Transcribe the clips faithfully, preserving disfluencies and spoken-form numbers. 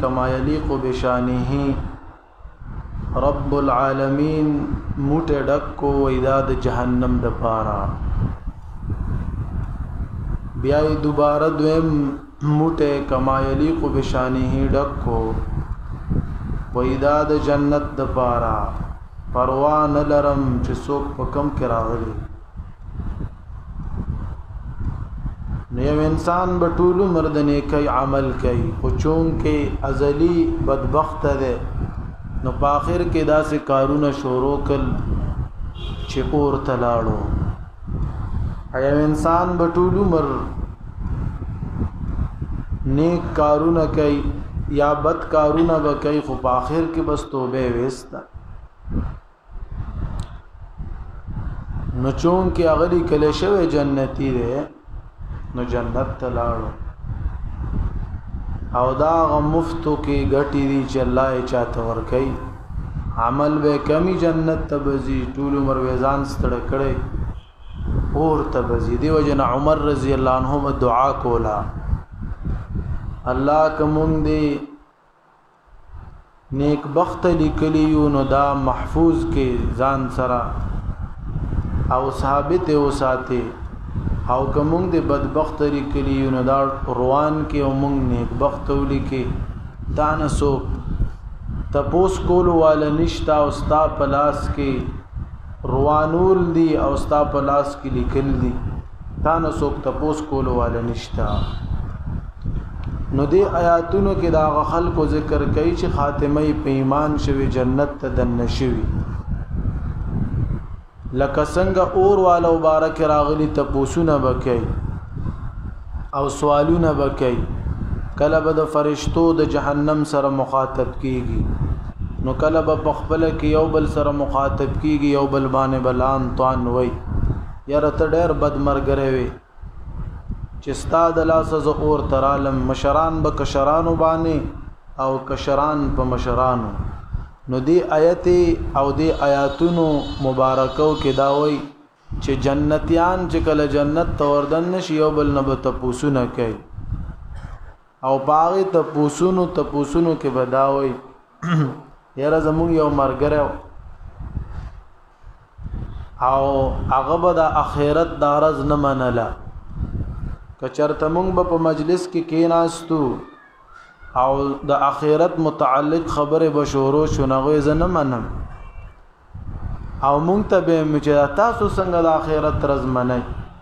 كما يليق بشانه رب العالمين موټه ډکو وېدا د جهنم د پارا بیا دوباره دویم موټه کما یلیق بشانه ډکو وېدا د جنت د پارا پروا نه لرم چې څوک په کم کې راغلي نو یو انسان به ټول عمر د نیکی عمل کوي خو چون کې ازلی بدبخت ده نو په اخر کې داسې کارونه شروع کړ چې اور تلاړو یو انسان به ټول عمر نیک کارونه کوي یا بد کارونه به کوي خو په اخر کې بس توبه وستا نو چون کې اغلی کله شوی جنتی ده نو جنت تلاړو او دا غ مفتو کې غټي دي چې الله یې چاته ور کوي عمل به کمی جنت تبزي ټول عمر وزان ستړ کړي اور تبزي دی وجنه عمر رضی الله عنه دعا کولا الله کوم دی نیک بخت لیکلیو نو دا محفوظ کې ځان سره او ثابت او ساتي او کوم دی بدبخت لیکلیو نو دا روان کې او مونږ نیک بخت ولیکي دا نه سو تپوس کول والا نشتا او ستا پلاس کې روانول دی او ستا پلاس کې لیکل دی دا نه سو تپوس کول والا نشتا نو دی آیاتونو کې دا خلکو ذکر کوي چې خاتمه په ایمان شوی جنت ته دن شوی لکه څنګه اور والا مبارک راغلی تپوسونه وکي او سوالونه وکي کله به د فرشتو د جهنم سره مخاطب کیږي نو کله به خپل کې یو بل سره مخاطب کیږي یو بل باندې بلان توان وای یاره ته ډېر بدمرګره وي چې ستا د لاس ز اور ترالم مشران به کشرانو باندې او کشران په مشرانو نو دی آیت او دی آیاتونو مبارکو کې دا وای چې جنتیان چې کله جنت توردن نشي یو بل نه به تپوسونه کوي او باغی تپوسونو تپوسونو کې بداوي یاره زموږ یو مرګره او هغه به د اخرت دارز نه منله کچرته مونږ به په مجلس کې کېناستو او د اخرت متعلق خبره به شروع شو نه غوې زه نه منم او مونږ ته به چې تاسو څنګه د اخرت رز منئ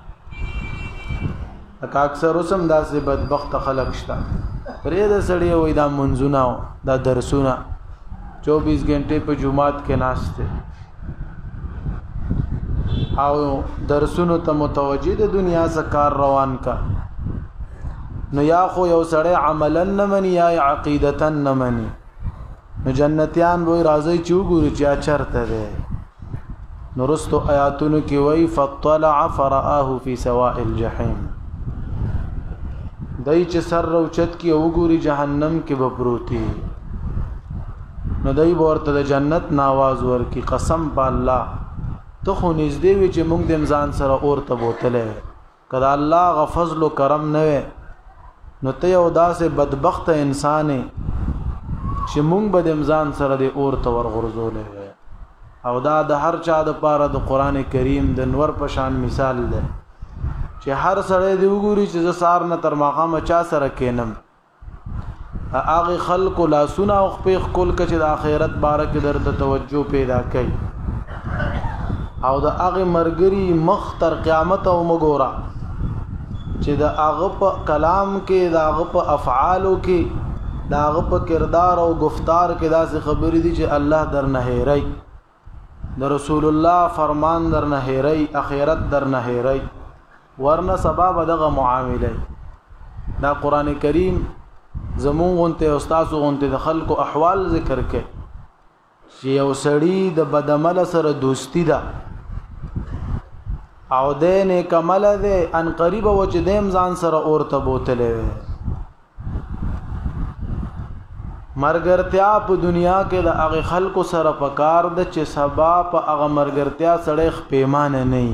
لکه اکثر اوسم داسې بدبخت خلک شته پرې د سړی وای دا منځونه دا درسونه چوبیس غنټې په جمعات کې ناشته او درسونو ته متوجه د دنیا څخه کار روان کا نو یا خو یو سړی عملا نه مني یا عقیدتا نه مني نو جنتیان وای راځي چې وګوري چې چرته ده نو رستو آیاتونو کې وای فطلع فرآه فی سواء الجحیم دای چې سر روچت کې وګوري جهنم کې بپروتي نو دای ورته د جنت ناواز ورکی قسم په الله ته خو نږدې وي چې موږ د امزان سره اور ته بوتله کله الله غفضل و کرم نه نو ته یو داسې بدبخت انسان چې موږ به د امزان سره د اور ته ورغورځولې او دا د هر چا د پاره د قران کریم د نور په شان مثال ده چې هر سړی دی وګوري چې ز سار نه تر ماقامه چا سره کینم هغه خلق لا سنا او خپل کول چې د اخرت باره کې درته توجه پیدا کوي او د هغه مرګري مخ تر قیامت او مګورا چې د هغه په کلام کې د هغه په افعالو کې د هغه په کردار او گفتار کې داسې خبرې دي چې الله در نه هېري د رسول الله فرمان در نه هېري اخرت در نه هېري ورنه سبب دغه معاملې دا قران کریم زمون غونته استاد غونته د خلکو احوال ذکر کوي چې یو سړی د بدعمل سره دوستی ده او دین کمل ده ان قریب و چې دیم ځان سره اورته بوتلې مرګرتیا په دنیا کې د هغه خلکو سره پکار ده چې سبا په هغه مرګرتیا سره پیمانه نه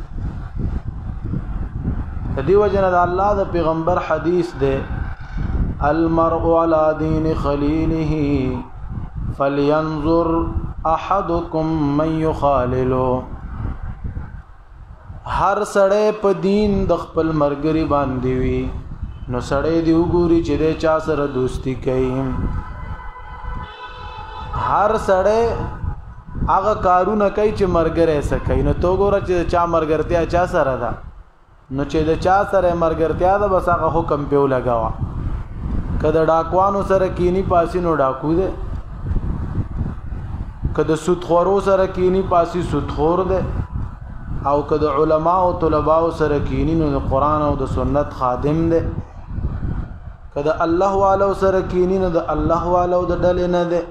دی وجنه د الله د پیغمبر حدیث ده المرء على دين خليله فلينظر احدكم من يخاللو هر سړی په دین د خپل مرګري باندې وي نو سړی دی وګوري چې د چا سره دوستی کوي هر سړی هغه کارونه کوي چې مرګره سکه نو تو ګوره چې چا مرګرتیا چا سره ده نو چې د چا سره مرګرتیا ده بس هغه حکم پیو لگاوا کله ډاکوانو سره کینی پاسی نو ډاکو ده کله سودخورو سره کینی پاسی سودخور ده او کله علما او طلباء سره کینی نو د قران او د سنت خادم ده کله الله والو سره کینی نو د الله والو د ډلې نه ده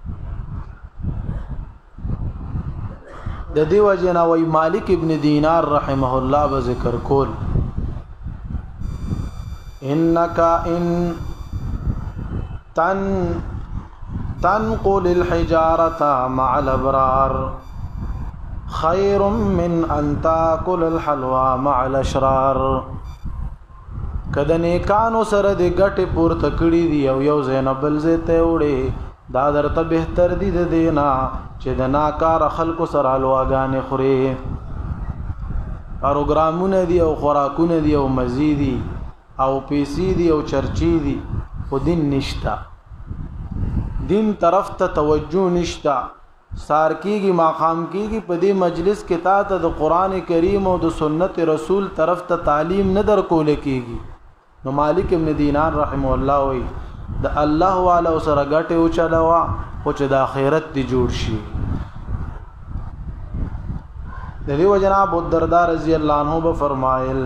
د دې وجنا وای مالک ابن دینار رحمه الله به ذکر کول انک ان تن تنقل الحجاره مع الابرار خير من ان تاكل الحلوى مع الاشرار کده نیکانو سره د غټه پور تکړی دی او یو زینبل زته وړي دا درته بهتر دي د دینا چې د ناکار خلکو سره الواغانې خوري پروګرامونه دي او خوراکونه دي او مزيدي او پیسې دي او چرچی دي خو دین نشتا دین طرف ته توجه نشتا سار کیږي ماقام کیږي په دې مجلس کې تا ته د قران کریم او د سنت رسول طرف ته تعلیم نه در کول کیږي نو مالک ابن دینار رحم الله وی د الله والا سره غټه او چلاوا او چې د آخرت دی جوړ شي د دې وجنا ابو الدرداء رضی الله عنه به فرمایل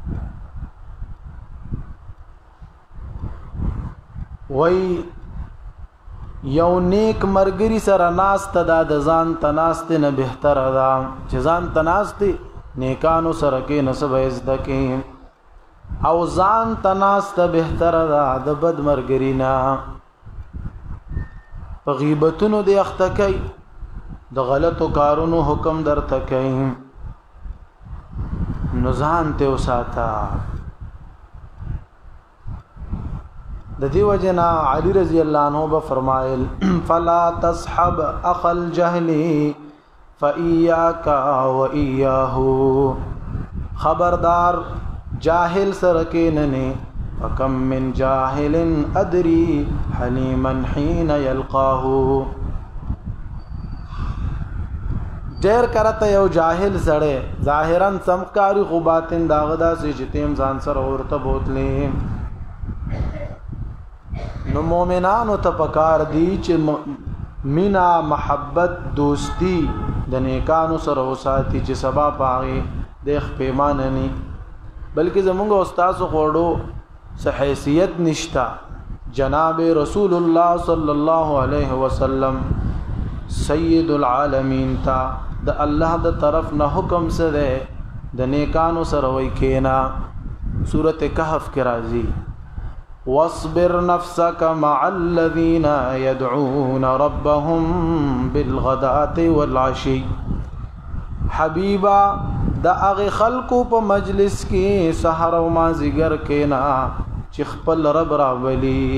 وی یو نیک مرګری سره ناس ته د ځان تناست نه بهتر ده چې ځان تناست نیکانو سره کې نسب عزت کې او ځان تناست بهتر ده د بد مرګری نه په غیبتونو دی اخته کوي د غلطو کارونو حکم درته کوي نو ځان ته وساته د دیو جنا علی رضی الله عنه به فرمایل فلا تصحب اخ الجهل فاياك واياه خبردار جاهل سره کې نه فكم من جاهل ادري حليما حين يلقاه ډیر کرته یو جاهل سره ظاهرا سمکاری خو باطن داغدا سي جتیم ځان سره ورته بوتلې نو مومنانو ته پکار دی چې مینا محبت دوستی د نیکانو سره وساتي چې سبا پاغي د پیمانه ني بلکې زمونږ استاد خوړو صحیحیت نشتا جناب رسول الله صلی الله علیه وسلم سید العالمین تا د الله د طرف نه حکم سره د نیکانو سره وای کینا سورته کهف کې راځي واصبر نفسك مع الذين يدعون ربهم بالغداة والعشي حبيبا دا اغه خلقو په مجلس کې سحر او مازیګر کې نا چې خپل رب راولي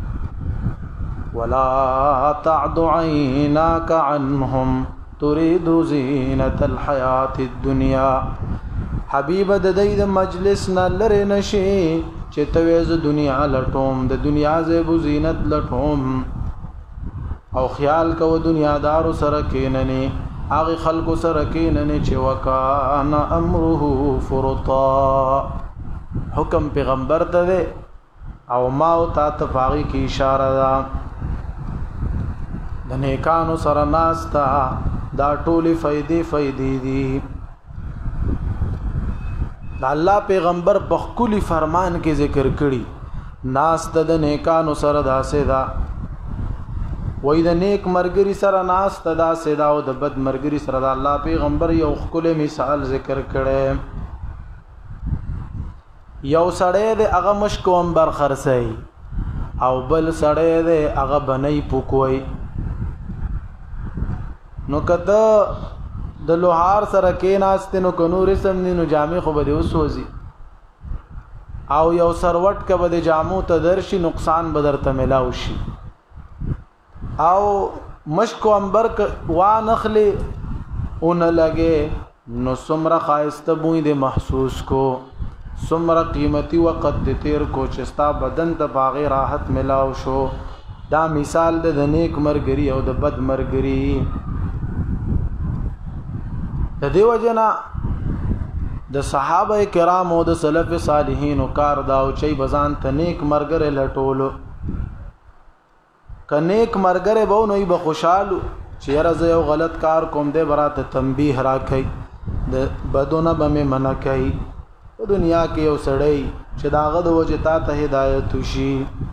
ولا تعد عيناك عنهم تريد زينة الحياة الدنيا حبيب د دې د مجلس نه لری نشي چې تویز دنیا لټوم د دنیا زیب زینت لټوم او خیال کو دنیا دارو سره کیننی هغه خلکو سره کیننی چې وکانا امره فرطا حکم پیغمبر ته او ما او تا ته پاغي کی اشاره ده د نیکانو سره ناستا دا ټولي فائدې فائدې دي د الله پیغمبر په خولي فرمان کې ذکر کړي ناس د نیکانو سره داسې دا وای د نیک مرګري سره ناس ته داسې دا او د بد مرګري سره د الله پیغمبر یو خولي مثال ذکر کړي یو سړی د هغه مشکو انبر خرسي او بل سړی د هغه بنای پوکوي نو کته د لوهار سره کې ناست نو کنو رسم نو جامع خو بده وسوځي او یو سروټ کې به د جامو ته درشي نقصان به درته ملاو شي او مشک و عنبر وا نخلی اون لګې نو څومره ښایسته بوی د محسوس کو څومره قیمتي وخت د تیر کو چې ستا بدن ته باغې راحت ملاو شو دا مثال د نیک مرګري او د بد مرګري د دیو جنا د صحابه کرام او د سلف صالحین کار دا او چي بزان ته نیک مرګره لټولو ک نیک مرګره به نوې به خوشاله چې راز یو غلط کار کوم دې براته تنبیه راکې د بدونه به مې منع کوي په دنیا کې یو سړی چې داغه د وجه تا ته هدایت وشي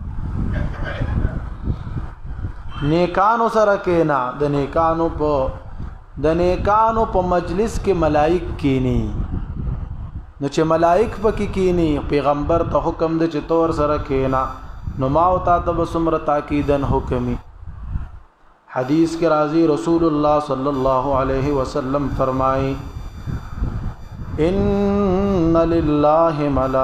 نیکانو سره کېنا د نیکانو په د نیکانو په مجلس کې ملائک کېني نو چې ملائک پکې کېني پیغمبر ته حکم د چې تور سره کېنا نو ما او تا ته بسمره تاکیدن حکمي حدیث کے راضی رسول اللہ صلی اللہ علیہ وسلم فرمائے ان للہ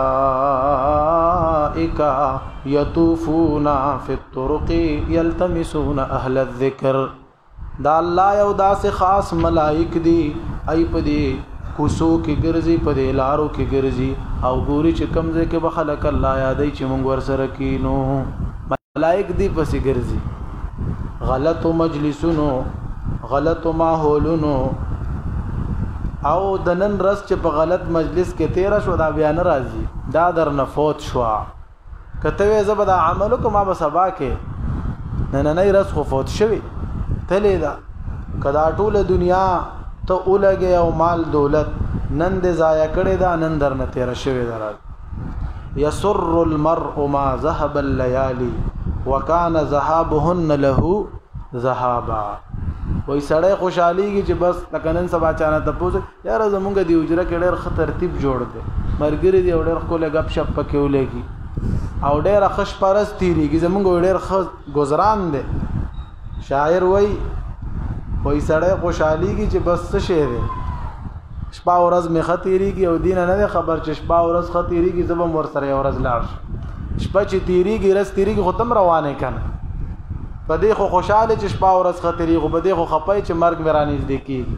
ملائکہ یطوفون فی الطرق یلتمسون اہل الذکر دا اللہ یو دا سے خاص ملائک دی ای پدی کوسو کی ګرځي په دې لارو کې ګرځي او ګوري چې کمزې کې به خلک الله یادای چې مونږ ور سره کینو ملائک دی پسې ګرځي غلط مجلسونو غلط ماحولونو او دنن رس چې په غلط مجلس کې تیر شو دا بیان راځي دا در نفوت شو کته وې زبدا عملو کما به سبا کې نه نه نه رس خو فوت شوی تلې دا کدا ټول دنیا ته اولګي او مال دولت نن دې ضایع کړي دا نن در نه تیر شوی درا يسر المرء ما ذهب الليالي وكان ذهابهن له ذهابا وای سړی خوشحاليږي چې بس لکنن سبا چانه ته پوز یار زمونږ دی اجره کې ډېر خطر ترتیب جوړ دی مرګري دی ډېر خو له غب شپ پکې ولېږي او ډېر خش پرست تیریږي زمونږ ډېر خ گزاران دی شاعر وای وای سړی خوشحاليږي چې بس څه شی دی شپه ورځ می خطرېږي او دین نه خبر چې شپه ورځ خطرېږي زبم ور سره ورځ لاړ شپه چې تیریږي رس تیریږي ختم روانه کنه په دې خو خوشاله چې شپه ورځ خطرېږي په دې خو خپای چې مرګ ورانیز دی کیږي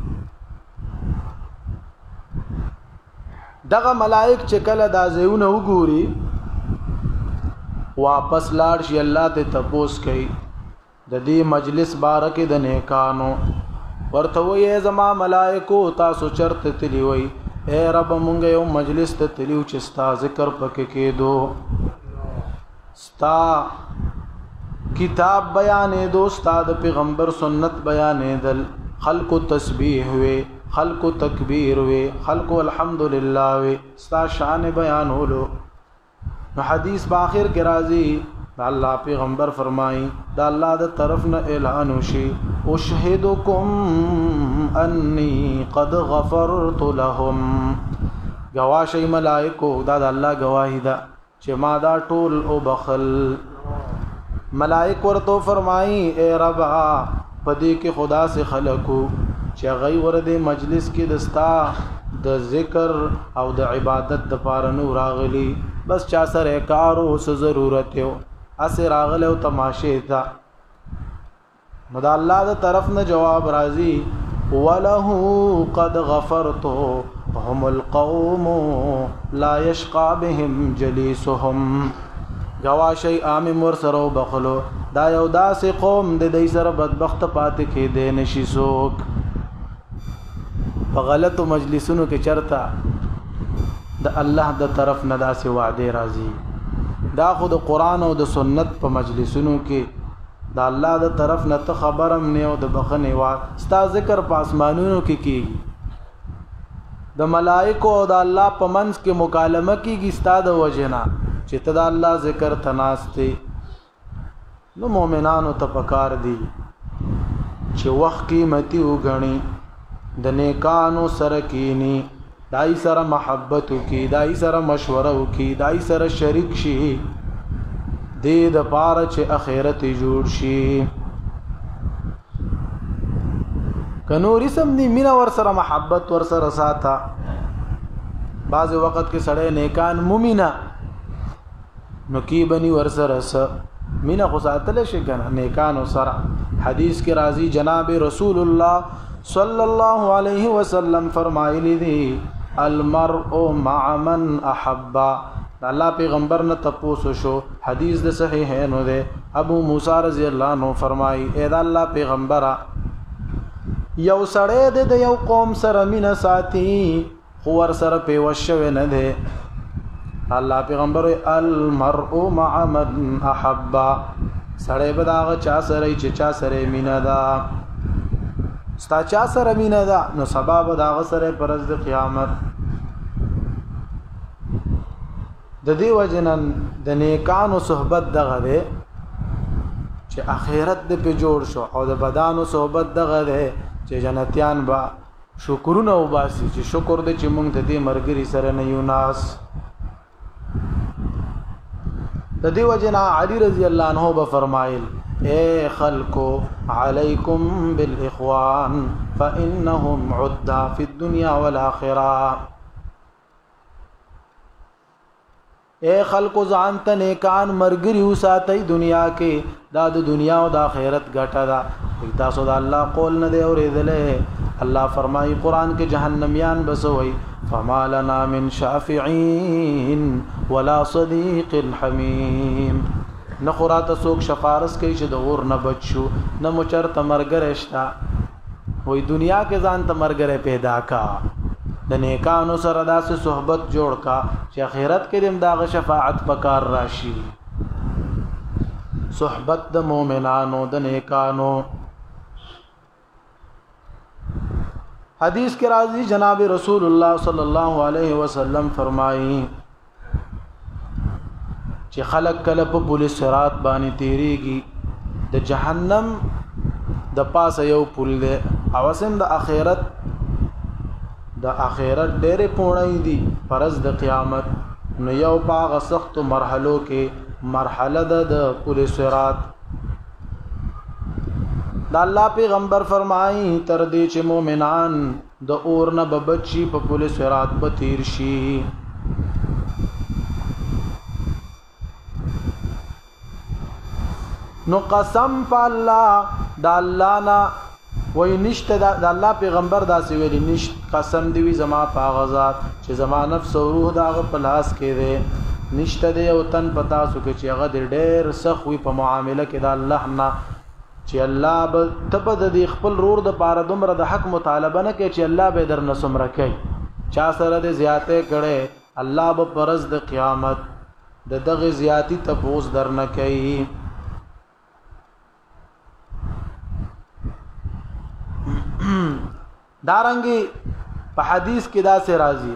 دغه ملائک چې کله دا زيونه وګوري واپس لاړ شي الله ته تپوس کوي د دې مجلس بارکه د نیکانو ورته وې زما ملائکو تاسو چرته تلی وې اے رب مونږ یو مجلس ته تلیو چې ستا ذکر پکې کېدو ستا کتاب بیانې دو استاد پیغمبر سنت بیانې دل خلق تسبیح وې خلق تکبیر وې خلق الحمدللہ وې ستا شان بیانولو نو حدیث باخر کې راځي دا الله پیغمبر فرمایي دا الله د طرف نه اعلان وشي اشهدکم انی قد غفرت لهم گواشي ملائکو دا د الله گواهی ده چې ما دا ټول او بخل ملائک ورته فرمایي اے رب پدې کې خدا سے خلقو چې غي ور دې مجلس کې دستا د ذکر او د عبادت د پاره نو راغلي بس چا سره کارو څه ضرورت یو اسه راغله او تماشه تا نو د الله د طرف نه جواب راځي وله قد غفرت هم القوم لا يشقى بهم جليسهم گواشي عام مر سره بخلو دا یو داسې قوم د دې سره بدبخت پاتې کې دي نشي سوک په غلطو مجلسونو کې چرتا د الله د طرف نه داسې وعده راځي دا خو د قران او د سنت په مجلسونو کې دا الله د طرف نه ته خبرم نه او د بخنه وا ستا ذکر په اسمانونو کې کیږي د ملائکه او د الله په منځ کې مکالمه کیږي ستا د وجنا چې ته د الله ذکر تناسته نو مؤمنانو ته پکار دي چې وخت قیمتي وګڼي د نیکانو سره کینی دای سره محبت کی دای سره مشوره کی دای سره شریک شي دې د پاره چې اخرت جوړ شي کنوري سم دي مینا ور سره محبت ور سره ساته بعض وخت کې سړی نیکان مومنه نو کی بنی ورسره س مینا خو ساتل شي کنه نیکانو سره. حدیث کې راځي جناب رسول الله صلی الله علیه وسلم فرمایلی دي المرء مع من احب. الله پیغمبر نه تپوسو شو، حدیث د صحیحینو ده. ابو موسی رضی الله عنه فرمایي اے د الله پیغمبره یو سړی د یو قوم سره مینا ساتي خو ور سره پیوښ نه ده. الله پیغمبر المرء مع من احب. سړی به داغه چا سره چې چا سره مینا ده، ستا چا سره مینا ده نو سبا به داغه سره پرز د قیامت. د دې وجنن د نیکانو صحبت دغه ده چې اخرت دې په جوړ شو، او د بدانو صحبت دغه ده چې جنتیان با شکرونه وباسي چې شکر دې چې موږ د دې مرګري سره نه یو ناس. د دې وجنا علی رضی الله عنه به فرمایل اے خلقو علیکم بالاخوان فانهم عدا فی الدنيا والآخرة. اے خلقو ځان ته نیکان مرګري وساتئ دنیا کې، دا د دنیا او د آخرت ګټه ده. تاسو د الله قول نه دی اورېدلې. الله فرمایي قران کې جهنميان بسوي فما لنا من شافعين ولا صديق حميم. نه خورات سوک شفارس کوي چې د اور نه بچو، نه مچر تمرګر شتا. وای دنیا کې ځان تمرګر پیدا کا، د نیکانو سره داسې صحبت جوړ کا چې آخرت کې دم داغه شفاعت پکار راشي. صحبت د مؤمنانو د نیکانو. حدیث کے راضی جناب رسول اللہ صلی اللہ علیہ وسلم فرمائی چې خلق کله په پل صراط باندې تیریږي، د جهنم د پاسه یو پل دی او سم د اخرت د اخرت ډېرې پوڼې دي فرض د قیامت. نو یو پاغه سخت مرحلو کې مرحله ده د پل صراط. د الله پیغمبر فرمایي تر دې چې مؤمنان د اور نه ببچي په پل صراط به تیر شي. نو قسم په الله د الله نه وای نشته د الله پیغمبر داسې ویلي نشته. قسم دی وی زما په غزاد چې زما نفس او روح داغه په لاس کې دی، نشته دی او تن پتا سو کې چې هغه ډېر سخت وي په معامله کې د الله نه، چې الله به تبد د خپل رور د پاره دومره د حق مطالبه نه کوي چې الله به در نسمره کوي. چا سره د زیاته کړي الله به پرز د قیامت د دغه زیاتی تپوس در نه کوي. دارنګي په حدیث کې دا سه راځي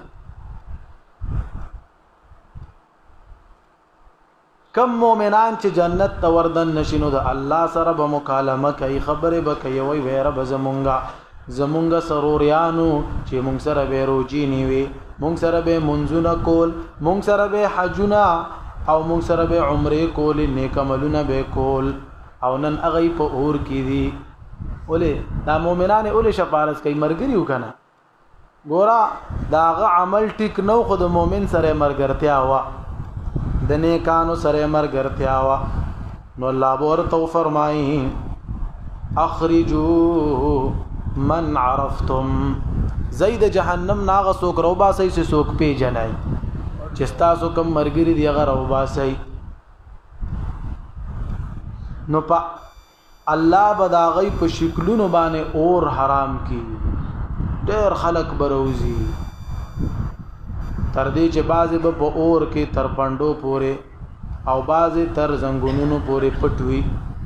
کم مومنان چې جنت ته وردن نشینو د الله سره به مکالمه کوي، خبره به کوي، وي ويره به زمونږه زمونږه سروریانو چې مونږ سره به روجي نیوي، مونږ سره به منځونه کول، مونږ سره به حجونه او مونږ سره به عمره کول، نیک عملونه به کول، او نن هغه په اور کې دي. ولې دا مؤمنان اول شفارس کوي مرګري وکنه ګورا داغه عمل ټیک نو خود مؤمن سره مرګرتیا وا د نیکانو سره مرګرتیا وا. نو الله ورته فرمایي اخرجوا من عرفتم. زید جهنم ناغه سوک روبا سي سوک پی جنای چې تاسو کوم مرګري دی هغه روبا سي. نو په الله بداغی په شکلونو باندې اور حرام کی، ډېر خلق بروزی تر دې چې بعضی به په اور کې تر پندو پورې او بعضی تر زنګونونو پورې پټوي،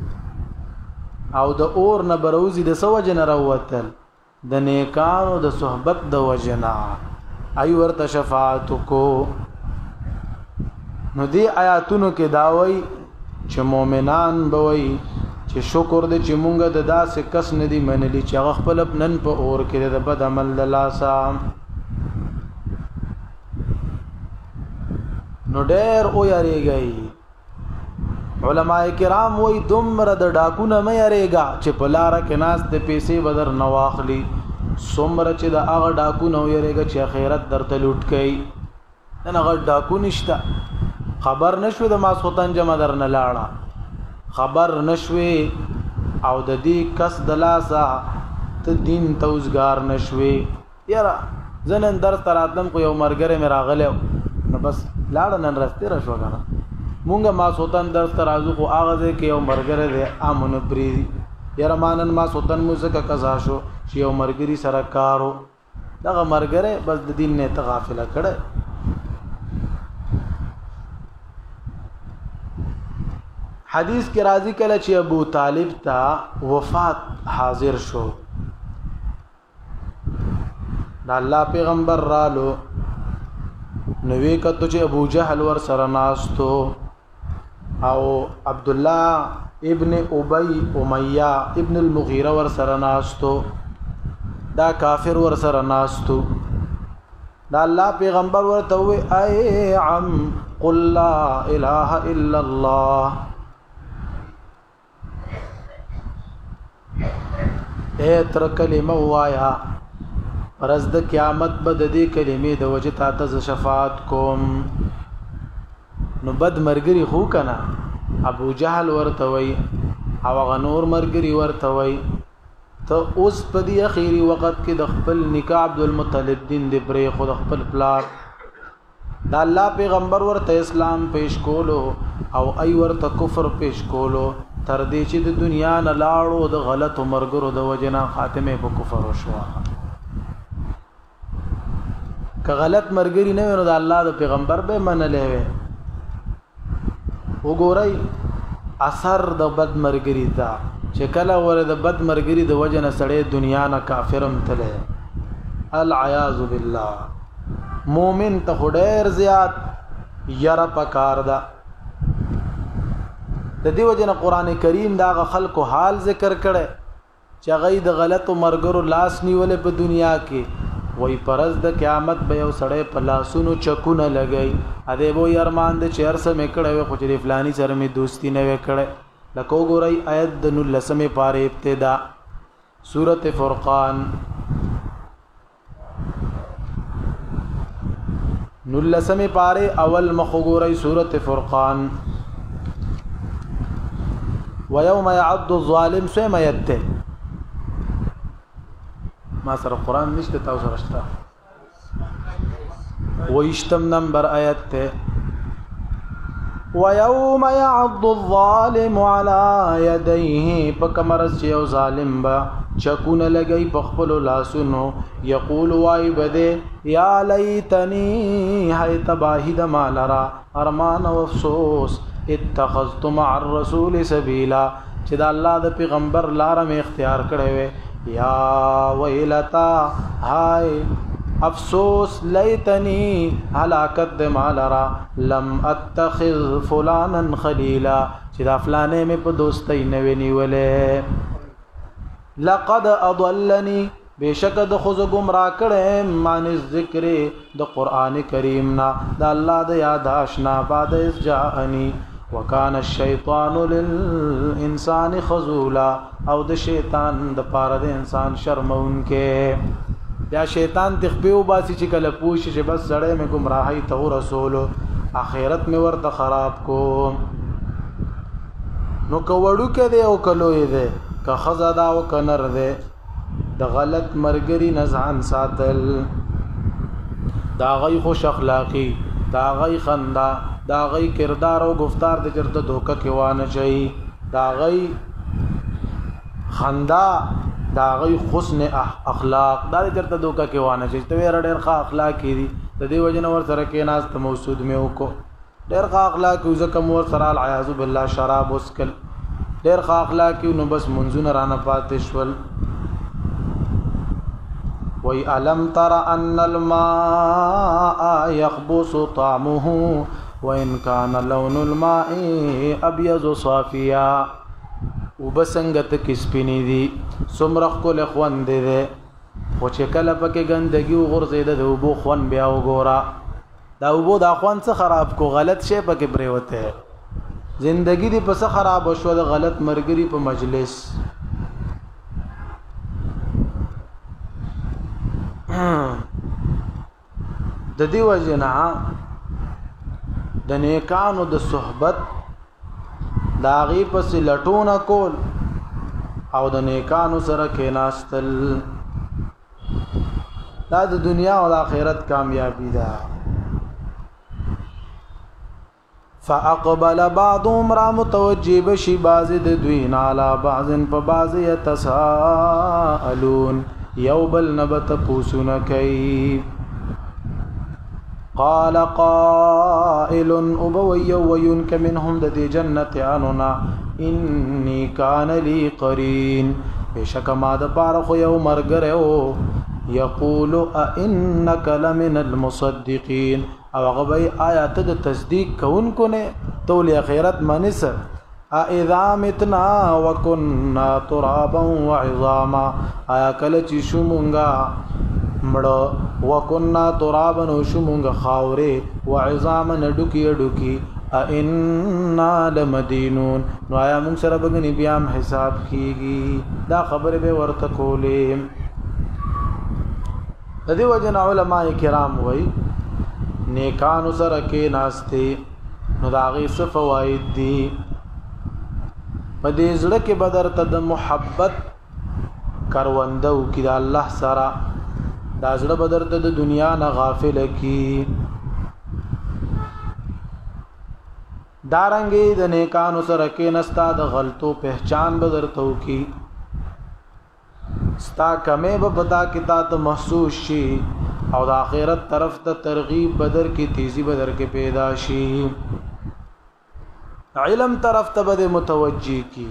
او د اور نه بروزی د سو جن راوتل د نیکانو د صحبت د وجنا ای ورته شفاعت کو. نو دی آیاتونو کې داوي چې مؤمنان بوي چې شکر دې چې مونږ د داسې کس نه دی منلی چې هغه خپل نن په اور کې د بد عمل د لاسه. نو ډېر او یریږي علماء کرام وای دومره د ډاکو نه مې یریږي چې په لار کې ناس د پیسې بدر نواخلی، څومره چې د هغه ډاکو نه یریږي چې آخرت درته لوټ کوي. نن هغه ډاکو نشته خبر نشوي د ماسوتن جمع درنه لاړه خبر نشوي او د دې کس د لاسه ته دین توزګار نشوي یاره زنن در تراتم کو یو مرګره مې راغله نو بس لاړه نن راسته را شو کنه مونږه ماسوتن در ترازو کو اغاز کې یو مرګره دې امن پری یاره مانن ماسوتن موزه قضا شو چې یو مرګري سره کارو دغه مرګره بس د دین نه ته غافله کړه حدیث کې راځي کله چې ابو طالب ته وفات حاضر شو دا الله پیغمبر رالو نوې کته چې ابو جهل ور سره ناستو او عبد الله ابن ابي اميه ابن المغيره ور سره ناستو دا کافر ور سره ناستو دا الله پیغمبر ورته وي اي عم قل لا اله الا الله اے تر کلمه وایا پرز د قیامت بد دې کلمې د وجه تا ته شفاعت کوم نو بد مرګري خو کنه ابو جهل ورته وي او غنور مرګري ورته وي ته اوس په دې اخیری وخت کې د خپل نکاح عبد المطلب دین د پرې خو د خپل پلار دا الله پیغمبر ورته اسلام پیش کولو او ای ورته کفر پیش کولو تر دې چې د دنیا نه لاړو د غلط مرګرو د وجنا خاتمه په کفر وشو که غلط مرګري نه ورو د الله د پیغمبر به منلې وي وګورئ اثر د بد مرګري دا چې کله ور د بد مرګري د وجنا سړې دنیا نه کافرم تله العیاذ بالله مومن ته ډېر زیات یره پکار دا د دې وجنه قران کریم دا خلکو حال ذکر کړي چې غي د غلط مرګرو لاس نیولې په دنیا کې وای پرز د قیامت به یو سړی په لاسونو چکونه لګي ا دې وو ارمان د چیر سره میکړې خو چې فلانی سره می دوستی نه وکړي لکه وګورئ آیت د نلسمه پاره ابتدا سورته فرقان نلسمه پاره اول مخ وګورئ سورته فرقان ويوم يعض الظالم سوما يته ما سره قران نشته تاسو راشته ويشتم نمبر آیت ته ويوم يعض الظالم على يديه فكمرز یو ظالم با چکون لګي بخپل لاسونو یقول وای بده یا لیتنی هی تباهد مالرا ارمان او افسوس اتخذت مع الرسول سبیلا چې دا الله د پیغمبر لار مې اختیار کړې وې یا ویلتا هاي افسوس لیتنی هلاکت د مالرا لم اتخذ فلانا خلیلا چې دا فلانه مې په دوستۍ نه ونیولې لقد اضلني بشک د خو گمراه کړم مان ذکر د قران کریم نا د الله د یاد آشنا بعد از جاءنی وکانه الشیطان للانسان خذولا او د شیطان د پاره د انسان شرمون کې یا شیطان تخبیو باسی چې کله پوښ چې بس سړی مې گمراهی ته رسول اخرت مې ورته خراب کو نو کوړو کې دی او کلوې دی که خزا دا او کنر دی د غلط مرګري نزعن ساتل دا غي خوش اخلاقی دا غي خندا دا غي کردار او گفتار د چرته دوکه کې وانه چي دا غي خندا دا غي حسن اخلاق دا چرته دوکه کې وانه چي ته ور ډېر ښه اخلاق دي د دې وجنه ور سره کې ناس ته موجود مې وکړو ډېر ښه اخلاق او زکه مور سره العیاذ بالله شراب وسکل ډېر ښه اخلاق نو بس منځونه رانه پاتې شول وی علم تر ان الماء يخبص طعمه وان كان لون الماء ابيض صافيا وبسنګت کسپینی دي سمرخ کول خوان دي خو چې کله پکې ګندګي وغورځیده د وبو خوان بیا وګورا دا وبو دا خوان څه خراب کو غلط شی پکې پریوته زندگی دي پس خراب وشو د غلط مرګري په مجلس د دې وجنا د نیکانو د صحبت داغي پس لټونه کول او د نیکانو سره کېناستل دا د دنیا او د آخرت کامیابی ده. فاقبل بعضهم را متوجب شي بعض د دوی علی بعض په بعض يتساءلون یو بل نبت پوسونه کوي. قال قائل ابوي وينك منهم د جنت اننا اني كان لي قرين بشک ما د پاره خو یو مرګره او یقول انك لمن المصدقين او غبي آیات د تصدیق کوونکو نه تول اخرت منس اذا متنا وكنا ترابا وعظاما آیا کله چې شومونګه مړه وكنا ترابا شومونګه خاوره وعظاما ډوکی ډوکی ائنا لمدینون نو آیا موږ سره بغنی بیا هم حساب کیږي. دا خبره به ورته کولې. د دې وجه علماء کرام وایي نیکانو سره کې ناشته نو دا غي څه فواید دي. په دې زړه کې بدر ته د محبت کروندو کې د الله سره دا زړه بدر ته د دنیا نه غافل کی. دارنګي د نیکانو سره کې نستا د غلطو پہچان بدر ته کی ستا کمه به پتا کې تا ته محسوس شي او د آخرت طرف ته ترغیب بدر کی تیزی بدر کې پیدا شي. علم طرف ته به متوجی کی.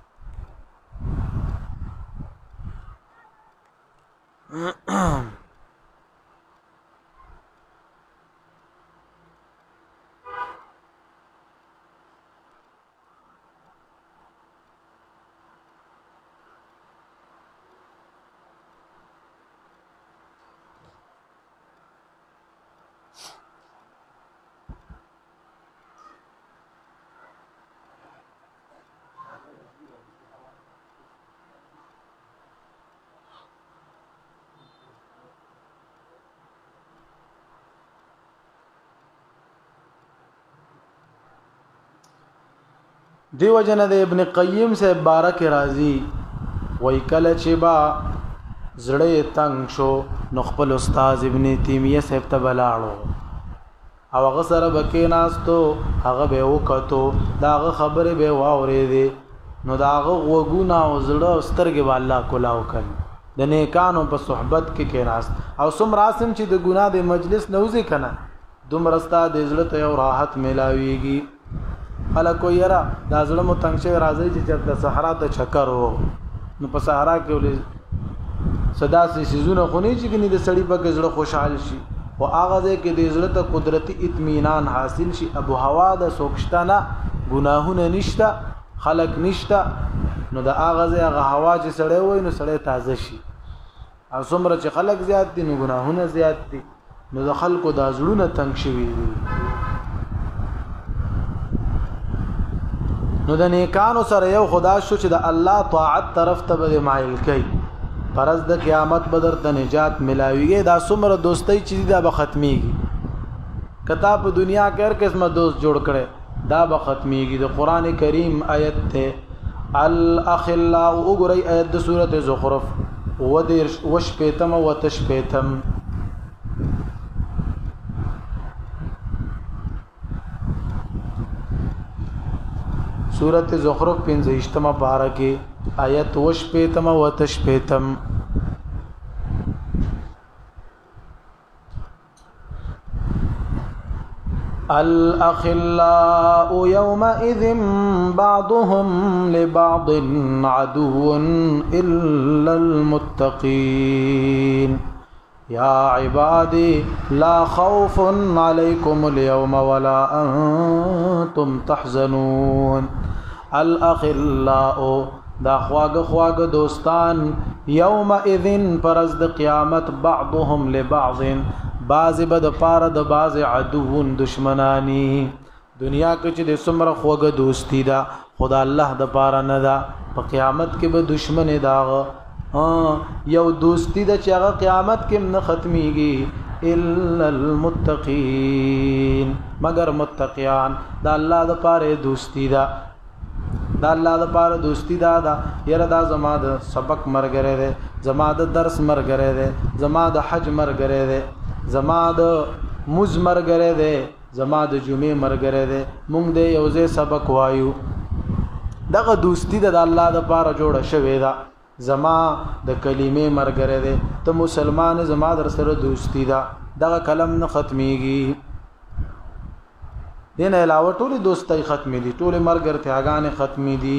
دیو جن د ابن قیم سے بارک راضی وای کله چې با زړه تنگ شو نو خپل استاد ابن تیمیه صاحب ته بلاړو او هغه سره بکیناستو هغه به وکړو داغه خبره به واورېدې نو داغه وګونه او زړه سترګې والله کولاو کړ. د نیکانو په صحبت کې کیناست او سم راسم چې د ګناه د مجلس نوځي کنه دومرستا د زړه ته یو راحت ملاويږي. خلک یرا دا زړه مو تنگ شي راځي چې د صحرا ته چکر وو نو په صحرا کې ولې صدا سي سيزونه خوني چې کني د سړی په زړه خوشحال شي او هغه کې د زړه ته قدرتي اطمینان حاصل شي. ابو هوا د سوکشتانه ګناهونه نشته خلق نشته نو د هغه هغه هوا چې سړی وای نو سړی تازه شي. او څومره چې خلق زیات دي نو ګناهونه زیات دي نو د خلکو د زړونه تنگ شوي دي. نو د نیکانو سره یو خدا شو چې د الله طاعت طرف ته به مایل کوي پرز د قیامت بدر ته نجات ملاويږي. دا څومره دوستۍ چې دا به ختميږي. کتاب په دنیا کې هر قسمه دوست جوړ کړي دا به ختميږي. د قران کریم آیت ته الاخلاء وګورئ آیت د سوره زخرف ودیر وش پیتم او تش پیتم سورت زخرف پنځه پارا کې آیت وش پیتم او تش پیتم. الاخلاء يومئذ بعضهم لبعض عدو الا المتقين يا عبادي لا خوف عليكم اليوم ولا انتم تحزنون. الاخلاء دا خواږه خواږه دوستان یومئذ پرز د قیامت بعضهم لبعض بعض بد پار د بعض عدوون دشمنانی. دنیا کې چې د څومره خواږه دوستی دا خدا الله د پاره نه دا په قیامت کې به دشمن داغه یو دوستی د چې هغه قیامت کې نه ختميږي الا المتقین مگر متقیان دا الله د پاره دوستی دا دا الله د پاره دوستی دا دا یره دا زما د سبق مرګره ده زما د درس مرګره ده زما د حج مرګره ده زما د مز مرګره ده زما د جمعې مرګره ده مونږ د یوځه سبق وایو دغه دوستی د الله د پاره جوړه شوې ده زما د کلمې مرګره ده ته مسلمان زما در سره دوستی ده دغه کلم نه ختميږي دین علاوه ټول دوستۍ ختمې دي ټول مرګرتیاګانې ختمې دي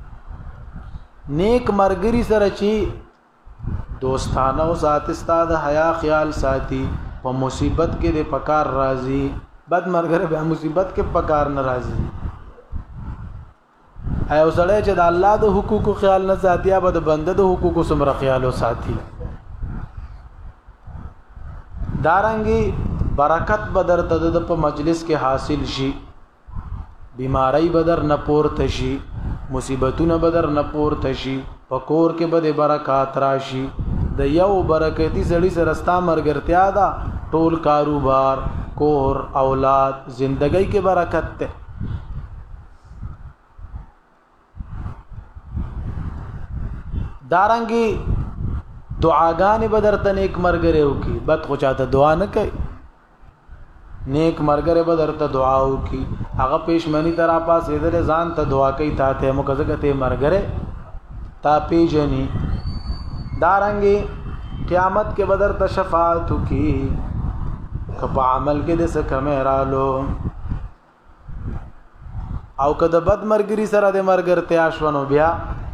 نیک مرګري سره چې دوستانه او ذات استاد حیا خیال ساتي په مصیبت کې د پکار راځي بد مرګره به مصیبت کې پکار ناراضي ایو سره چې د الله د حقوقو خیال نه ساتي یا د بنده د حقوقو سمره خیال او ساتي دارنګي برکت بدر تد په مجلس کې حاصل شي بیماری بدر نه پورته شي مصیبتونه بدر نه پورته شي پکور کې بده برکات راشي د یو برکتی سړي سره ستا مرګرتیا دا ټول کاروبار کور اولاد زندګۍ کې برکت ته دارنګي دعاګانې بدرته نیک مرګره وکي بد خو چاته دعا نه کوي نیک مرګره بدرته دعا وکي هغه پېشمنی تر اپاس دې ځان ته دعا کوي تا ته مکزګه ته مرګره تا پیجنی دارنګي قیامت کې بدرته شفاعت وکي کپا عمل کې د څه کمرالو او کده بد مرګري سره د مرګرته آشونو بیا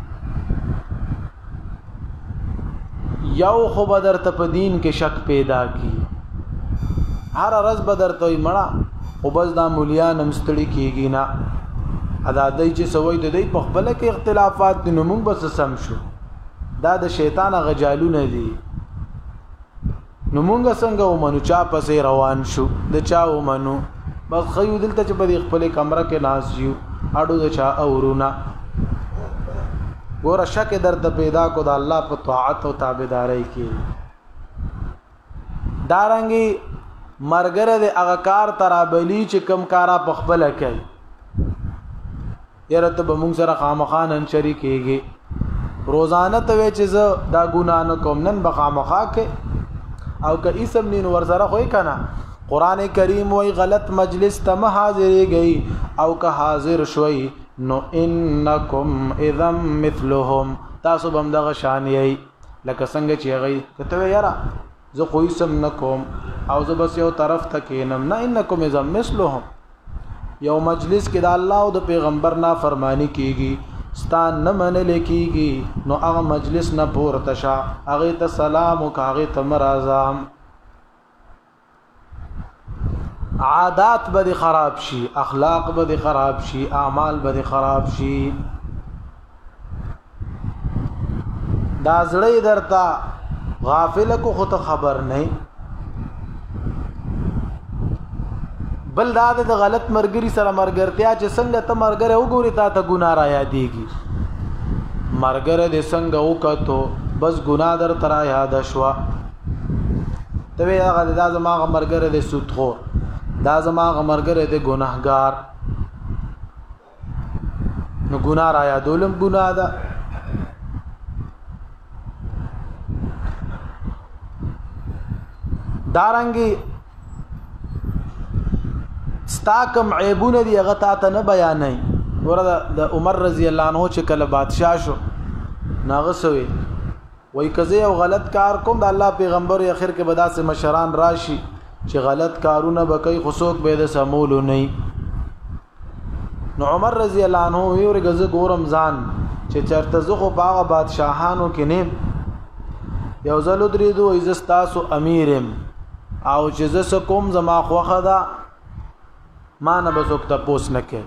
یو خو بدر ته په دین کې شک پیدا کی هر ورځ بدر ته مړه او بس دا مولیا نمستړي کیږي نه ادا دای چې سوي د دې په خپل کې اختلافات د نمون بس سم شو دا د شیطان غجالونه دي نمونګه څنګه ومنو چا پسې روان شو د چا ومنو بس خيو دلته چې په خپل کمره کې ناز یو اډو د چا اورونه ګور شک درد پیدا کو د الله په طاعت او تابعداري کې دارنګي مرګره د اغکار ترابلی چې کم کارا پخپل کوي یره ته به موږ سره خامخان ان شریکيږي روزانه ته چې زه دا ګنا نه کوم نن بخامخا کې او که اسم نین ور سره خوې کنه قران کریم وای غلط مجلس ته حاضرېږي او که حاضر شوي نو انکم اذا مثلهم تاسو بم دغه شان یې لکه څنګه چې غي کته یاره زه خو سم نکوم او زه بس یو طرف ته کینم نه انکم اذا مثلهم یو مجلس کې د الله او د پیغمبر نه فرمانی کیږي ستان نه منل کیږي نو هغه مجلس نه پورته شه هغه ته سلام او هغه ته مرزام عادات به خراب شي اخلاق به خراب شي اعمال به خراب شي دا زړه درتا غافل کو خود خبر نه بل دا د غلط مرګري سره مرګرتیا چې څنګه ته مرګره وګوري تا ته ګناه را یادېږي مرګره د څنګه وکړو بس ګناه در تر یاد شوا ته هغه د زما مرګره د سودخور دا زما مرګره د ګناهګار نو ګناه را یادولم ګناه ده دارنګي ستاکم عیبونه دی هغه ته نه بیانای ورته د عمر رضی الله عنه چې کله بادشاہ شو ناغسوي وای کزه یو غلط کار کوم د الله پیغمبر اخر کې بدا سے مشران راشي چې غلط کارونه بکای خصوص به د سمول نه نو عمر رضی الله عنه یو رګز ګورم ځان چې چرته زغه باغ بادشاہانو کې نه یو زلو درې دوه عزتاسو امیرم او چې زه کوم زما خوخه ده ما نه بسوک ته پوس نه کې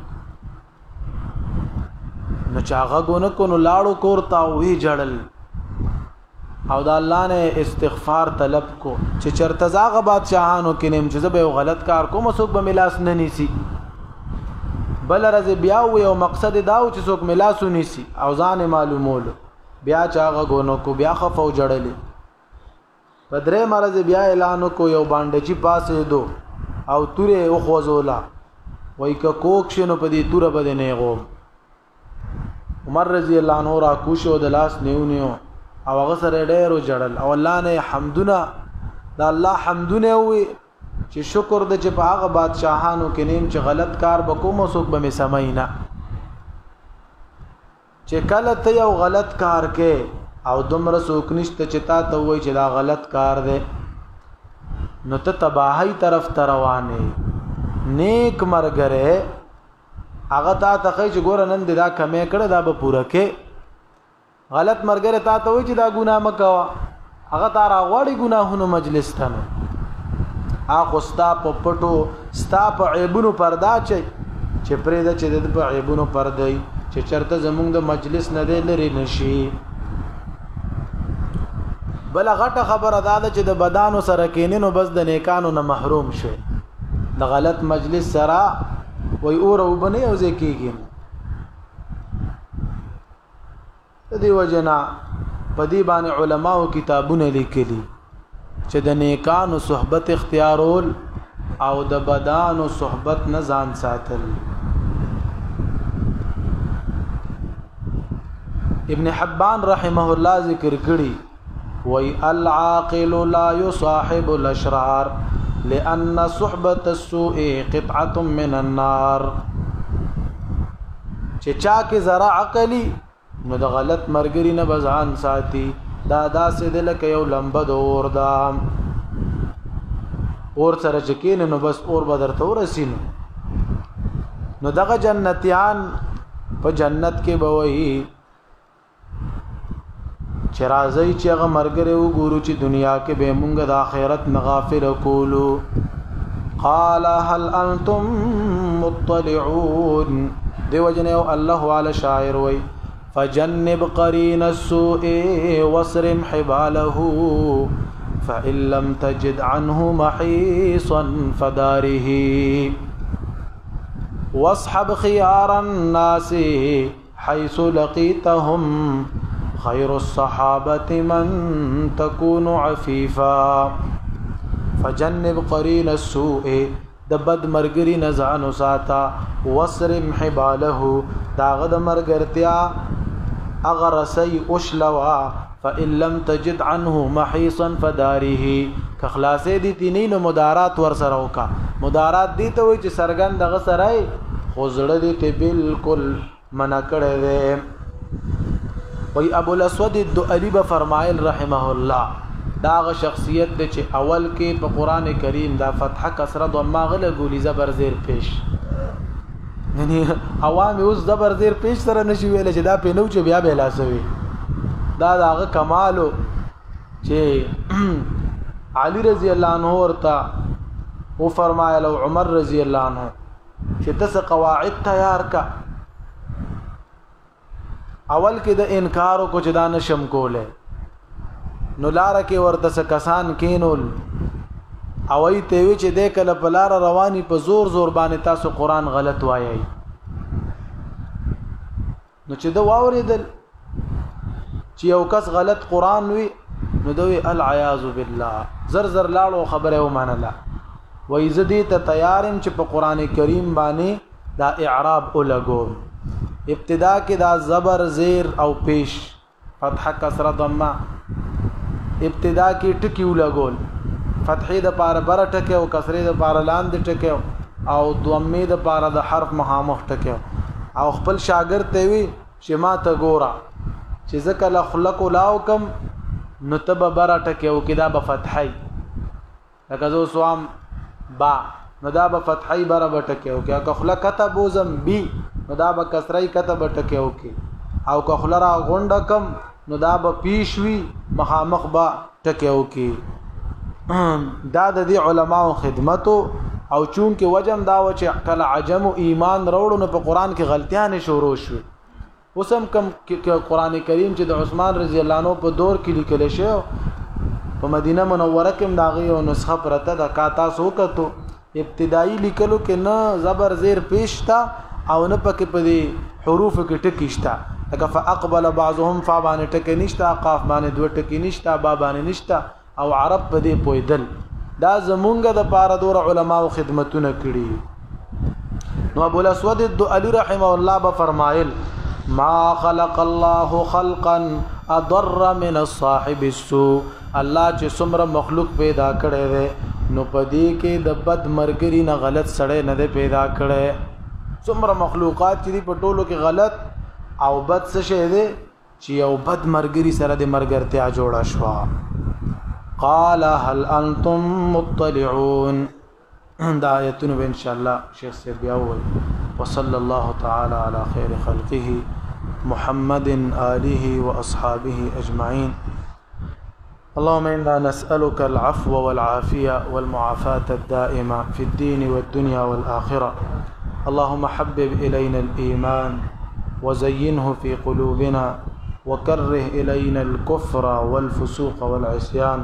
نو چاغه ګونه کو نو لاړو کورتا وی جړل او د الله نه استغفار طلب کو چې چرته زاغه بادشاہانو کې نیم چې زه به غلط کار کوم څوک به ملاس نه نیسی بل راز بیا و یو مقصد داو چې څوک ملاس نیسی او ځان معلومول بیا چاغه ګونو کو بیا خفو جړل بدرې مرز بیا اعلان کو یو باندې چې پاسې دو او توره او خوزولا وای ک کوک شنو په دې توره بده نه غو عمر رضی الله عنه را کوشو د لاس نیو نیو او هغه سره ډېر جړل او الله نه حمدونه دا الله حمدونه وي چې شکر د چې په هغه بادشاہانو کې نیم چې غلط کار بکوم وسوک به می سماینا چې کله ته یو غلط کار کې او دومره سوک نشته چې تا ته وای چې دا غلط کار دی نو ته تباہی طرف ته روانه نیک مرګره هغه تا ته چې ګور نن دا کمې کړه دا به پوره کې غلط مرګره تا ته وای چې دا ګناه مکوا هغه تا راغواړي ګناهونو مجلس ته نو اخو ستا په پټو ستا په عیبونو پردا چي چې پرې د چې د په عیبونو پردای چې چرته زمونږ د مجلس نه دی لري نشي بل غټه خبره دا ده چې د بدانو سره کینینو بس د نیکانو نه محروم شي د غلط مجلس سره وای اور وبنه او ځکیږي د دې وجنا په دې باندې علماو کتابونه لیکلي چې د نیکانو صحبت اختیارول او د بدانو صحبت نه ځان ساتل. ابن حبان رحمه الله ذکر کړي وای العاقل لا يصاحب الاشرار لان صحبه السوء قطعه من النار. چې چا کې زرا عقلی نو د غلط مرګري نه بزان ساتي دا داسې د لکه یو لمبه د اور دا اور سره چکین نو بس اور بدر ته ورسینو نو دغه جنتیان په جنت کې بوي چې راځي چې هغه مرګره وګورو چې دنیا کې به مونږ د آخرت مغافر کولو. قال هل انتم مطلعون دیو جنو الله تعالی شاعر وای فجنب قرين السوء واصرم حباله فإن لم تجد عنه محيصا فداره واصحب خيار الناس حيث لقيتهم خير الصحابة من تكون عفيفا. فجنب قرين السوء د بد مرګري نزانو ساتا واصرم حباله داغه د مرګرتیا اگر سي اوشلوا فإن لم تجد عنه محيصا فداره کخلاصې دي تینینو مدارات ور سره وکا مدارات دي ته وي چې سرګن دغه سره خوزړه دي ته بالکل منع کړي دي. وي ابو الاسود الدؤلي فرمایل رحمه الله داغه شخصیت دي چې اول کې په قران کریم دا فتح کسره د ماغله ګولي زبر زیر پیش یعنی عوام اوس زبر زیر پیش سره نشي ویل چې دا په نو چې بیا به لاسوي دا داغه کمالو چې علي رضی الله عنه ورته او فرمایله او عمر رضی الله عنه چې تاسو قواعد تیار کا اول کې د انکار کو چې دا نشم کوله نو لار کې ورته کسان کینول او ای ته وی چې د کله په لار رواني په زور زور باندې تاسو قران غلط وایي نو چې دا واوریدل چې یو کس غلط قران وی نو دوی العیاذ بالله زر زر لاړو خبره و منله وای زدی ته تیارم چې په قران کریم باندې دا اعراب ولګو ابتدا کې دا زبر زیر او پیش فتح کسره ضمه ابتدا کې ټکی ولګول فتحې د پاره بر ټکه او کسرې د پاره لاندې ټکه او دومې د پاره د حرف مخامخ ټکه او خپل شاګرد ته وی چې ما ته ګورا چې ځکه ل خلق لاو کم نو تب بر ټکه او کدا به فتحې لکه زو سوام با نو دا به فتحې بر ټکه او که خلق کتب زم بی نو دا به کسرې کتب ټکه او کی او که خلرا غونډه کم نو دا به پیشوي مخامخ با ټکه او کی دا د دې علماو خدمتو او چون کې وجم دا و چې کله عجم ایمان وروړو نو په قران کې غلطیاں شروع شو وسم کم قران کریم چې د عثمان رضی الله عنه په دور کې لیکل شو په مدینه منوره کې داغي او نسخه پرته د کاتا سو کتو ابتدایي لیکلو کې نه زبر زیر پیشتا او نه پکې په دې حروف کې ټکیشتا لکه فاقبل بعضهم فبان ټکی نشتا قاف باندې دوه ټکی نشتا با باندې نشتا او عرب په دې پویدل دا زمونږ د پاره دور علما او خدمتونه کړي نو ابو الاسود الدؤلي رحمه الله به فرمایل ما خلق الله خلقا اضر من الصاحب السوء الله چې څومره مخلوق پیدا کړي دي نو پدې کې د بد مرګري نه غلط سړی نه پیدا کړي څومره مخلوقات چې په ټولو کې غلط او بد څه شي دي چې یو بد مرګري سره د مرګرتیا جوړه شو قال هل انتم مطلعون دا آیتونه ان شاء الله شیخ سیر بیا وایي وصلى الله تعالى على خير خلقه محمد آله وأصحابه أجمعين اللهم إنا نسألك العفو والعافية والمعافاة الدائمة في الدين والدنيا والآخرة اللهم حبب إلينا الإيمان وزينه في قلوبنا وكره إلينا الكفر والفسوق والعصيان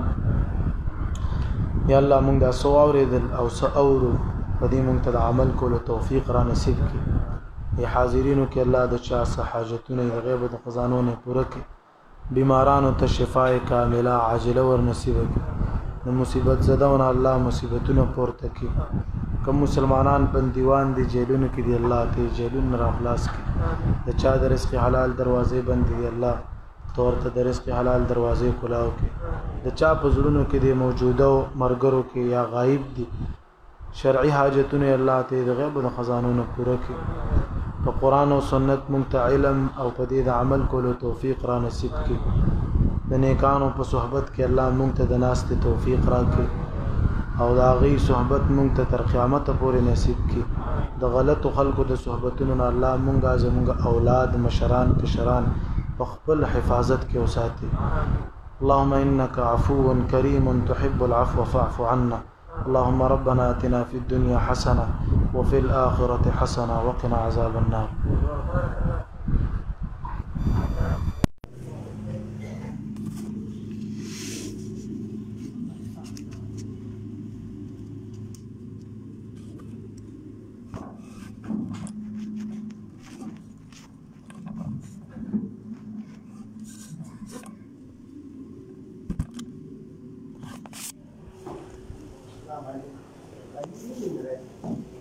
يا الله من دا سوارد أو سأور بدي منتد عمل كل توفيق را نصیب کی یا حاضرینو کې الله د چا حاجتونه د غیب د خزانونو پوره کړي بیمارانو ته شفاء کامله عاجله ور نصیب کړي د مصیبت زدهونه الله مصیبتونه پورته کړي کوم مسلمانان بندیوان دي جیلونو کې دي الله ته جیلونو را خلاص کړي د چا د رزق حلال دروازې بند دي الله تور ته د رزق حلال دروازې کلاو کړي د چا په زړونو کې دي موجوده مرګرو کې یا غایب دي شرعي حاجتونه الله ته د غیب د خزانونو پوره کړي په قران او سنت مونږ ته علم او په دې د عمل کولو توفیق را نصیب کړي د نیکانو په صحبت کې الله مونږ ته د ناس ته توفیق راکړي او د هغې صحبت مونږ ته تر قیامت پورې نصیب کړي د غلطو خلکو د صحبتونو نه الله مونږه زمونږ اولاد مشران کشران په خپل حفاظت کې وساتي اللهم انك عفو كريم تحب العفو فاعف عنا اللهم ربنا آتنا في الدنيا حسنة وفي الآخرة حسنة وقنا عذاب النار Thank you.